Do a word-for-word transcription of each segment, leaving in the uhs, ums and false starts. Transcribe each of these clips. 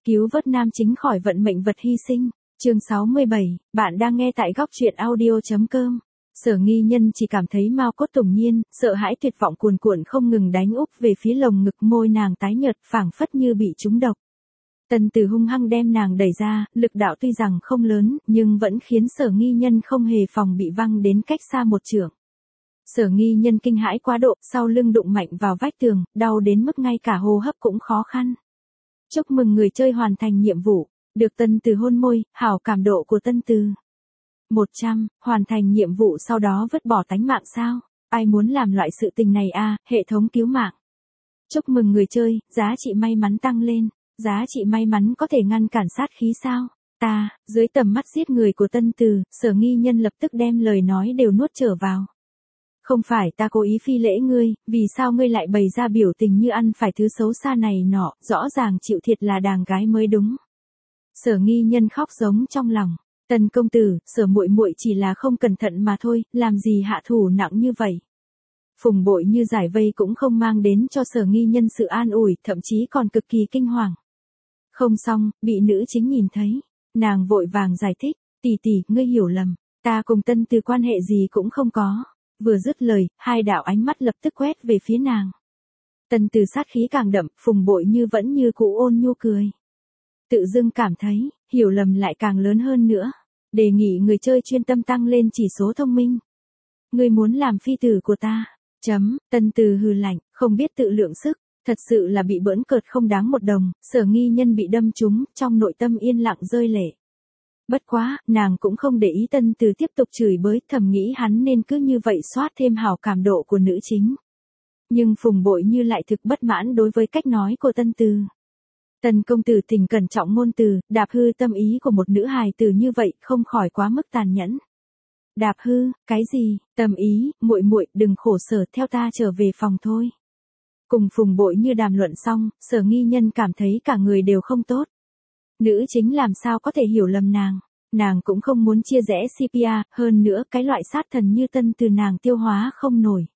cứu vớt nam chính khỏi vận mệnh vật hy sinh. Chương sáu mươi bảy, bạn đang nghe tại góc truyện audio chấm com. Sở Nghi Nhân chỉ cảm thấy mao cốt tủng nhiên, sợ hãi tuyệt vọng cuồn cuộn không ngừng đánh úp về phía lồng ngực, môi nàng tái nhợt phảng phất như bị trúng độc. Tần Tử hung hăng đem nàng đẩy ra, lực đạo tuy rằng không lớn, nhưng vẫn khiến Sở Nghi Nhân không hề phòng bị văng đến cách xa một trượng. Sở Nghi Nhân kinh hãi quá độ, sau lưng đụng mạnh vào vách tường, đau đến mức ngay cả hô hấp cũng khó khăn. Chúc mừng người chơi hoàn thành nhiệm vụ, được Tần Tử hôn môi, hảo cảm độ của Tần Tử. một trăm, hoàn thành nhiệm vụ sau đó vứt bỏ tánh mạng sao? Ai muốn làm loại sự tình này a, hệ thống cứu mạng. Chúc mừng người chơi, giá trị may mắn tăng lên. Giá trị may mắn có thể ngăn cản sát khí sao? Ta, dưới tầm mắt giết người của Tần Tử, Sở Nghi Nhân lập tức đem lời nói đều nuốt trở vào. Không phải ta cố ý phi lễ ngươi, vì sao ngươi lại bày ra biểu tình như ăn phải thứ xấu xa này nọ, rõ ràng chịu thiệt là đàng gái mới đúng. Sở Nghi Nhân khóc giống trong lòng. Tần công tử, Sở muội muội chỉ là không cẩn thận mà thôi, làm gì hạ thủ nặng như vậy. Phùng Bội Như giải vây cũng không mang đến cho Sở Nghi Nhân sự an ủi, thậm chí còn cực kỳ kinh hoàng. Không xong, bị nữ chính nhìn thấy. Nàng vội vàng giải thích, tỷ tỷ, ngươi hiểu lầm, ta cùng Tần Tử quan hệ gì cũng không có. Vừa dứt lời, hai đạo ánh mắt lập tức quét về phía nàng. Tần Tử sát khí càng đậm, Phùng Bội Như vẫn như cũ ôn nhu cười. Tự dưng cảm thấy, hiểu lầm lại càng lớn hơn nữa. Đề nghị người chơi chuyên tâm tăng lên chỉ số thông minh. Ngươi muốn làm phi tử của ta. Chấm, Tần Tử hừ lạnh, không biết tự lượng sức. Thật sự là bị bỡn cợt không đáng một đồng, Sở Nghi Nhân bị đâm trúng, trong nội tâm yên lặng rơi lệ. Bất quá, nàng cũng không để ý Tần Tử tiếp tục chửi bới, thầm nghĩ hắn nên cứ như vậy soát thêm hảo cảm độ của nữ chính. Nhưng Phùng Bội Như lại thực bất mãn đối với cách nói của Tần Tử. Tần công tử tình cẩn trọng ngôn từ, đạp hư tâm ý của một nữ hài tử như vậy, không khỏi quá mức tàn nhẫn. Đạp hư, cái gì? Tâm ý, muội muội, đừng khổ sở, theo ta trở về phòng thôi. Cùng Phùng Bội Như đàm luận xong, Sở Nghi Nhân cảm thấy cả người đều không tốt. Nữ chính làm sao có thể hiểu lầm nàng, nàng cũng không muốn chia rẽ xê pê a, hơn nữa cái loại sát thần như Tần Tử nàng tiêu hóa không nổi.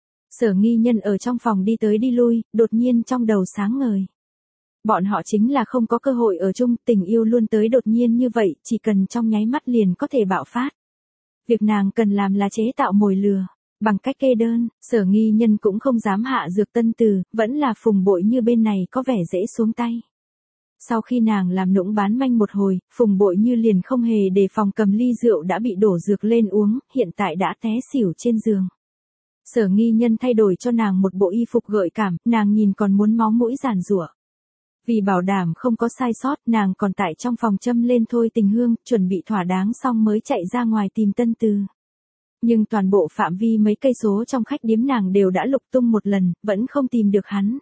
Sở Nghi Nhân ở trong phòng đi tới đi lui, đột nhiên trong đầu sáng ngời. Bọn họ chính là không có cơ hội ở chung, tình yêu luôn tới đột nhiên như vậy, chỉ cần trong nháy mắt liền có thể bạo phát. Việc nàng cần làm là chế tạo mồi lừa. Bằng cách kê đơn, Sở Nghi Nhân cũng không dám hạ dược Tần Tử, vẫn là Phùng Bội Như bên này có vẻ dễ xuống tay. Sau khi nàng làm nũng bán manh một hồi, Phùng Bội Như liền không hề đề phòng cầm ly rượu đã bị đổ dược lên uống, hiện tại đã té xỉu trên giường. Sở Nghi Nhân thay đổi cho nàng một bộ y phục gợi cảm, nàng nhìn còn muốn máu mũi giàn giụa. Vì bảo đảm không có sai sót, nàng còn tại trong phòng châm lên thôi tình hương, chuẩn bị thỏa đáng xong mới chạy ra ngoài tìm Tần Tử. Nhưng toàn bộ phạm vi mấy cây số trong khách điếm nàng đều đã lục tung một lần, vẫn không tìm được hắn.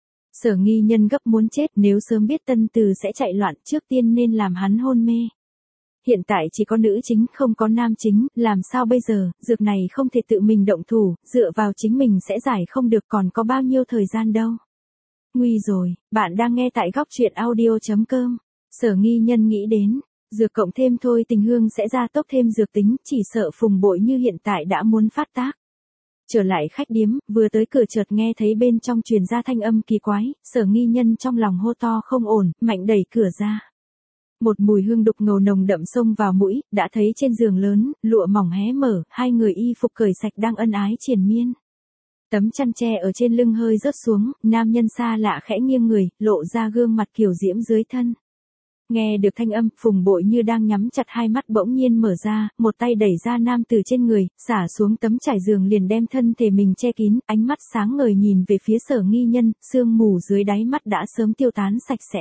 Sở Nghi Nhân gấp muốn chết, nếu sớm biết Tần Tử sẽ chạy loạn, trước tiên nên làm hắn hôn mê. Hiện tại chỉ có nữ chính không có nam chính, làm sao bây giờ, dược này không thể tự mình động thủ, dựa vào chính mình sẽ giải không được, còn có bao nhiêu thời gian đâu. Nguy rồi, bạn đang nghe tại góc truyện audio chấm com. Sở Nghi Nhân nghĩ đến, dược cộng thêm thôi tình hương sẽ gia tốc thêm dược tính, chỉ sợ Phùng Bội Như hiện tại đã muốn phát tác. Trở lại khách điếm, vừa tới cửa chợt nghe thấy bên trong truyền ra thanh âm kỳ quái, Sở Nghi Nhân trong lòng hô to không ổn, mạnh đẩy cửa ra. Một mùi hương đục ngầu nồng đậm xông vào mũi, đã thấy trên giường lớn, lụa mỏng hé mở, hai người y phục cởi sạch đang ân ái triền miên. Tấm chăn tre ở trên lưng hơi rớt xuống, nam nhân xa lạ khẽ nghiêng người, lộ ra gương mặt kiều diễm dưới thân. Nghe được thanh âm, Phùng Bội Như đang nhắm chặt hai mắt bỗng nhiên mở ra, một tay đẩy ra nam tử trên người, xả xuống tấm trải giường liền đem thân thể mình che kín, ánh mắt sáng ngời nhìn về phía Sở Nghi Nhân, sương mù dưới đáy mắt đã sớm tiêu tán sạch sẽ.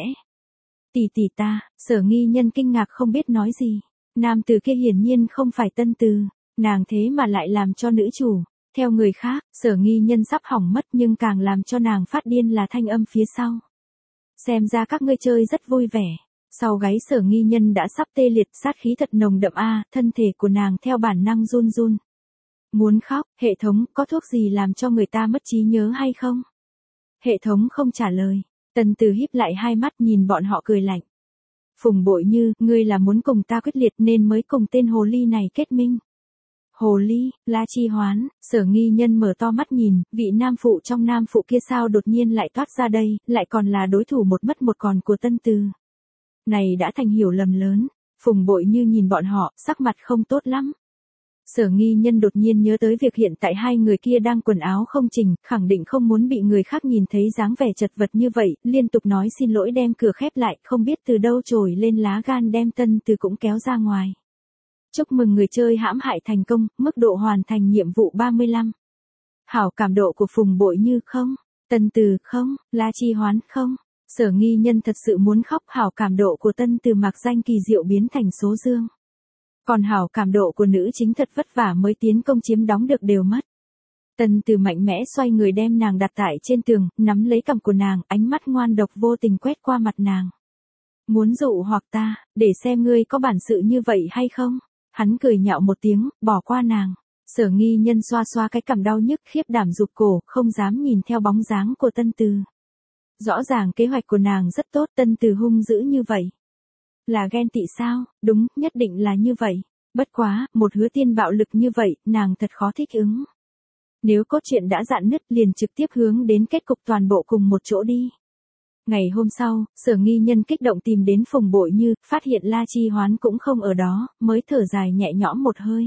Tỷ tỷ ta, Sở Nghi Nhân kinh ngạc không biết nói gì. Nam tử kia hiển nhiên không phải Tần Tử, nàng thế mà lại làm cho nữ chủ. Theo người khác, Sở Nghi Nhân sắp hỏng mất, nhưng càng làm cho nàng phát điên là thanh âm phía sau. Xem ra các ngươi chơi rất vui vẻ. Sau gáy Sở Nghi Nhân đã sắp tê liệt, sát khí thật nồng đậm a, thân thể của nàng theo bản năng run run. Muốn khóc, hệ thống, có thuốc gì làm cho người ta mất trí nhớ hay không? Hệ thống không trả lời. Tần Tử híp lại hai mắt nhìn bọn họ cười lạnh. Phùng Bội Như, ngươi là muốn cùng ta quyết liệt nên mới cùng tên hồ ly này kết minh. Hồ ly, La Chi Hoán, Sở Nghi Nhân mở to mắt nhìn, vị nam phụ trong nam phụ kia sao đột nhiên lại toát ra đây, lại còn là đối thủ một mất một còn của Tần Tử. Này đã thành hiểu lầm lớn. Phùng Bội Như nhìn bọn họ, sắc mặt không tốt lắm. Sở Nghi Nhân đột nhiên nhớ tới việc hiện tại hai người kia đang quần áo không chỉnh, khẳng định không muốn bị người khác nhìn thấy dáng vẻ chật vật như vậy, liên tục nói xin lỗi đem cửa khép lại, không biết từ đâu trồi lên lá gan đem Tân Từ cũng kéo ra ngoài. Chúc mừng người chơi hãm hại thành công, mức độ hoàn thành nhiệm vụ ba mươi lăm. Hảo cảm độ của Phùng Bội Như không, Tân Từ không, La Chi Hoán không. Sở Nghi Nhân thật sự muốn khóc, hảo cảm độ của Tân Từ mặc danh kỳ diệu biến thành số dương. Còn hảo cảm độ của nữ chính thật vất vả mới tiến công chiếm đóng được đều mất. Tân Từ mạnh mẽ xoay người đem nàng đặt tại trên tường, nắm lấy cằm của nàng, ánh mắt ngoan độc vô tình quét qua mặt nàng. Muốn dụ hoặc ta, để xem ngươi có bản sự như vậy hay không? Hắn cười nhạo một tiếng, bỏ qua nàng. Sở Nghi Nhân xoa xoa cái cằm đau nhức khiếp đảm rụt cổ, không dám nhìn theo bóng dáng của Tân Từ. Rõ ràng kế hoạch của nàng rất tốt, Tân Từ hung dữ như vậy. Là ghen tị sao? Đúng, nhất định là như vậy. Bất quá, một hứa tiên bạo lực như vậy, nàng thật khó thích ứng. Nếu cốt truyện đã rạn nứt liền trực tiếp hướng đến kết cục toàn bộ cùng một chỗ đi. Ngày hôm sau, Sở Nghi Nhân kích động tìm đến Phùng Bội Như, phát hiện La Chi Hoán cũng không ở đó, mới thở dài nhẹ nhõm một hơi.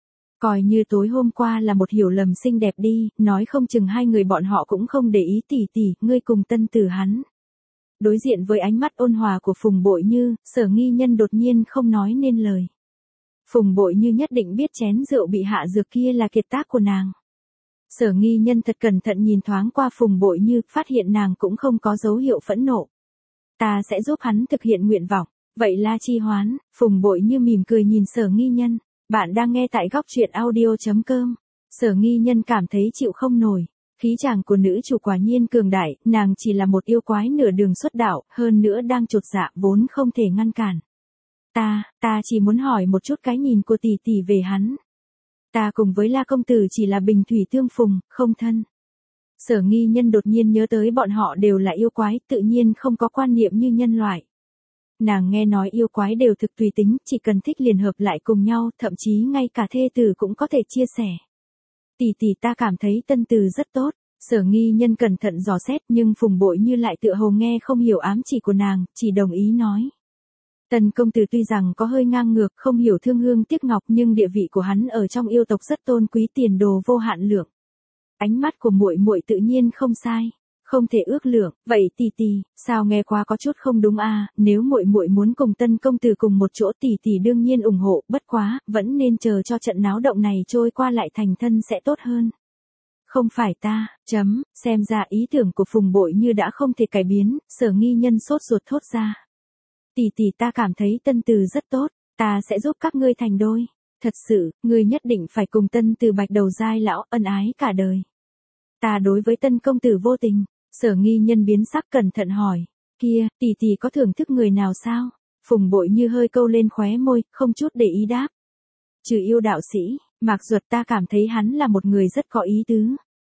Coi như tối hôm qua là một hiểu lầm xinh đẹp đi, nói không chừng hai người bọn họ cũng không để ý tỉ tỉ, ngươi cùng Tân Từ hắn. Đối diện với ánh mắt ôn hòa của Phùng Bội Như, Sở Nghi Nhân đột nhiên không nói nên lời. Phùng Bội Như nhất định biết chén rượu bị hạ dược kia là kiệt tác của nàng. Sở Nghi Nhân thật cẩn thận nhìn thoáng qua Phùng Bội Như, phát hiện nàng cũng không có dấu hiệu phẫn nộ. Ta sẽ giúp hắn thực hiện nguyện vọng. Vậy La Chi Hoán, Phùng Bội Như mỉm cười nhìn Sở Nghi Nhân. Bạn đang nghe tại góc truyện audio chấm com. Sở Nghi Nhân cảm thấy chịu không nổi. Khí chàng của nữ chủ quả nhiên cường đại, nàng chỉ là một yêu quái nửa đường xuất đạo, hơn nữa đang chột dạ vốn không thể ngăn cản. Ta, ta chỉ muốn hỏi một chút cái nhìn của tỷ tỷ về hắn. Ta cùng với La công tử chỉ là bình thủy tương phùng, không thân. Sở Nghi Nhân đột nhiên nhớ tới bọn họ đều là yêu quái, tự nhiên không có quan niệm như nhân loại. Nàng nghe nói yêu quái đều thực tùy tính, chỉ cần thích liền hợp lại cùng nhau, thậm chí ngay cả thê tử cũng có thể chia sẻ. Tỷ tỷ ta cảm thấy Tân Từ rất tốt. Sở Nghi Nhân cẩn thận dò xét, nhưng Phùng Bội Như lại tựa hồ nghe không hiểu ám chỉ của nàng, chỉ đồng ý nói. Tần công tử tuy rằng có hơi ngang ngược, không hiểu thương hương tiếc ngọc, nhưng địa vị của hắn ở trong yêu tộc rất tôn quý, tiền đồ vô hạn lượng. Ánh mắt của muội muội tự nhiên không sai, không thể ước lượng. Vậy tỷ tỷ, sao nghe qua có chút không đúng à? Nếu muội muội muốn cùng Tân công tử cùng một chỗ, tỷ tỷ đương nhiên ủng hộ, bất quá vẫn nên chờ cho trận náo động này trôi qua lại thành thân sẽ tốt hơn. Không phải ta, chấm, xem ra ý tưởng của Phùng Bội Như đã không thể cải biến. Sở Nghi Nhân sốt ruột thốt ra. Tỷ tỷ ta cảm thấy Tân Từ rất tốt, ta sẽ giúp các ngươi thành đôi. Thật sự, ngươi nhất định phải cùng Tân Từ bạch đầu giai lão, ân ái cả đời. Ta đối với Tân công tử vô tình. Sở Nghi Nhân biến sắc cẩn thận hỏi. Kia, tỷ tỷ có thưởng thức người nào sao? Phùng Bội Như hơi câu lên khóe môi, không chút để ý đáp. Trừ yêu đạo sĩ, Mạc Duật ta cảm thấy hắn là một người rất có ý tứ.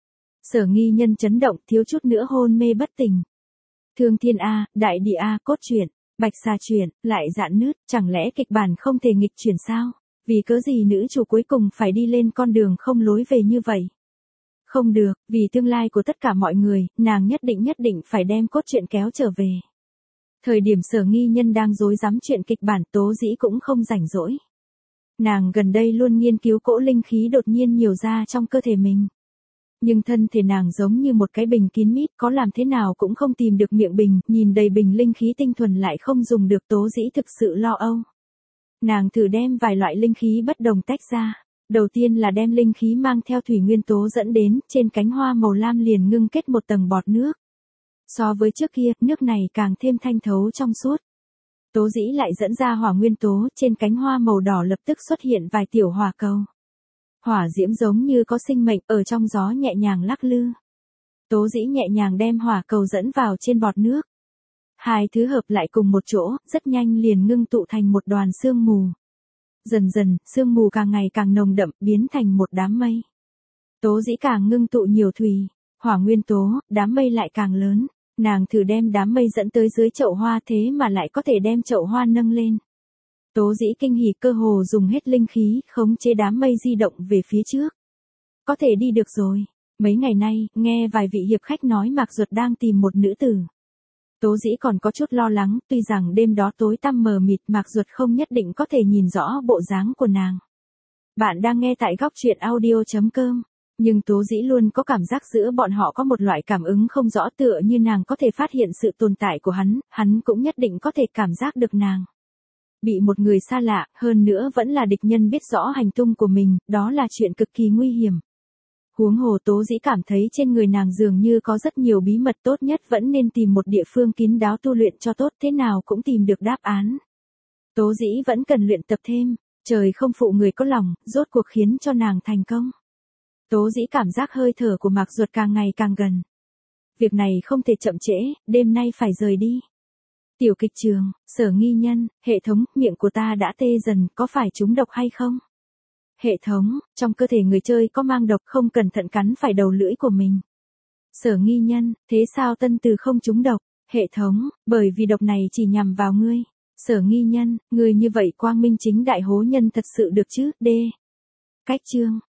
Sở Nghi Nhân chấn động, thiếu chút nữa hôn mê bất tỉnh. Thương Thiên A, Đại Địa A, cốt truyện, Bạch Xà truyện, lại dạn nứt, chẳng lẽ kịch bản không thể nghịch chuyển sao? Vì cớ gì nữ chủ cuối cùng phải đi lên con đường không lối về như vậy? Không được, vì tương lai của tất cả mọi người, nàng nhất định nhất định phải đem cốt truyện kéo trở về. Thời điểm Sở Nghi Nhân đang rối rắm chuyện kịch bản, Tố Dĩ cũng không rảnh rỗi. Nàng gần đây luôn nghiên cứu cỗ linh khí đột nhiên nhiều ra trong cơ thể mình. Nhưng thân thể nàng giống như một cái bình kín mít, có làm thế nào cũng không tìm được miệng bình, nhìn đầy bình linh khí tinh thuần lại không dùng được. Tố Dĩ thực sự lo âu. Nàng thử đem vài loại linh khí bất đồng tách ra. Đầu tiên là đem linh khí mang theo thủy nguyên tố dẫn đến, trên cánh hoa màu lam liền ngưng kết một tầng bọt nước. So với trước kia, nước này càng thêm thanh thấu trong suốt. Tố Dĩ lại dẫn ra hỏa nguyên tố, trên cánh hoa màu đỏ lập tức xuất hiện vài tiểu hỏa cầu. Hỏa diễm giống như có sinh mệnh, ở trong gió nhẹ nhàng lắc lư. Tố Dĩ nhẹ nhàng đem hỏa cầu dẫn vào trên bọt nước. Hai thứ hợp lại cùng một chỗ, rất nhanh liền ngưng tụ thành một đoàn sương mù. Dần dần, sương mù càng ngày càng nồng đậm, biến thành một đám mây. Tố Dĩ càng ngưng tụ nhiều thủy, hỏa nguyên tố, đám mây lại càng lớn. Nàng thử đem đám mây dẫn tới dưới chậu hoa, thế mà lại có thể đem chậu hoa nâng lên. Tố Dĩ kinh hỉ, cơ hồ dùng hết linh khí, khống chế đám mây di động về phía trước. Có thể đi được rồi. Mấy ngày nay, nghe vài vị hiệp khách nói Mạc Duật đang tìm một nữ tử. Tố Dĩ còn có chút lo lắng, tuy rằng đêm đó tối tăm mờ mịt Mạc Duật không nhất định có thể nhìn rõ bộ dáng của nàng. Bạn đang nghe tại góc truyện audio chấm com. Nhưng Tố Dĩ luôn có cảm giác giữa bọn họ có một loại cảm ứng không rõ, tựa như nàng có thể phát hiện sự tồn tại của hắn, hắn cũng nhất định có thể cảm giác được nàng. Bị một người xa lạ, hơn nữa vẫn là địch nhân biết rõ hành tung của mình, đó là chuyện cực kỳ nguy hiểm. Huống hồ Tố Dĩ cảm thấy trên người nàng dường như có rất nhiều bí mật, tốt nhất vẫn nên tìm một địa phương kín đáo tu luyện cho tốt, thế nào cũng tìm được đáp án. Tố Dĩ vẫn cần luyện tập thêm, trời không phụ người có lòng, rốt cuộc khiến cho nàng thành công. Tố Dĩ cảm giác hơi thở của Mạc Duật càng ngày càng gần. Việc này không thể chậm trễ, đêm nay phải rời đi. Tiểu kịch trường, Sở Nghi Nhân, hệ thống, miệng của ta đã tê dần, có phải trúng độc hay không? Hệ thống, trong cơ thể người chơi có mang độc, không cẩn thận cắn phải đầu lưỡi của mình. Sở Nghi Nhân, thế sao Tân Từ không trúng độc? Hệ thống, bởi vì độc này chỉ nhằm vào ngươi. Sở Nghi Nhân, ngươi như vậy quang minh chính đại hố nhân thật sự được chứ? D. Cách chương.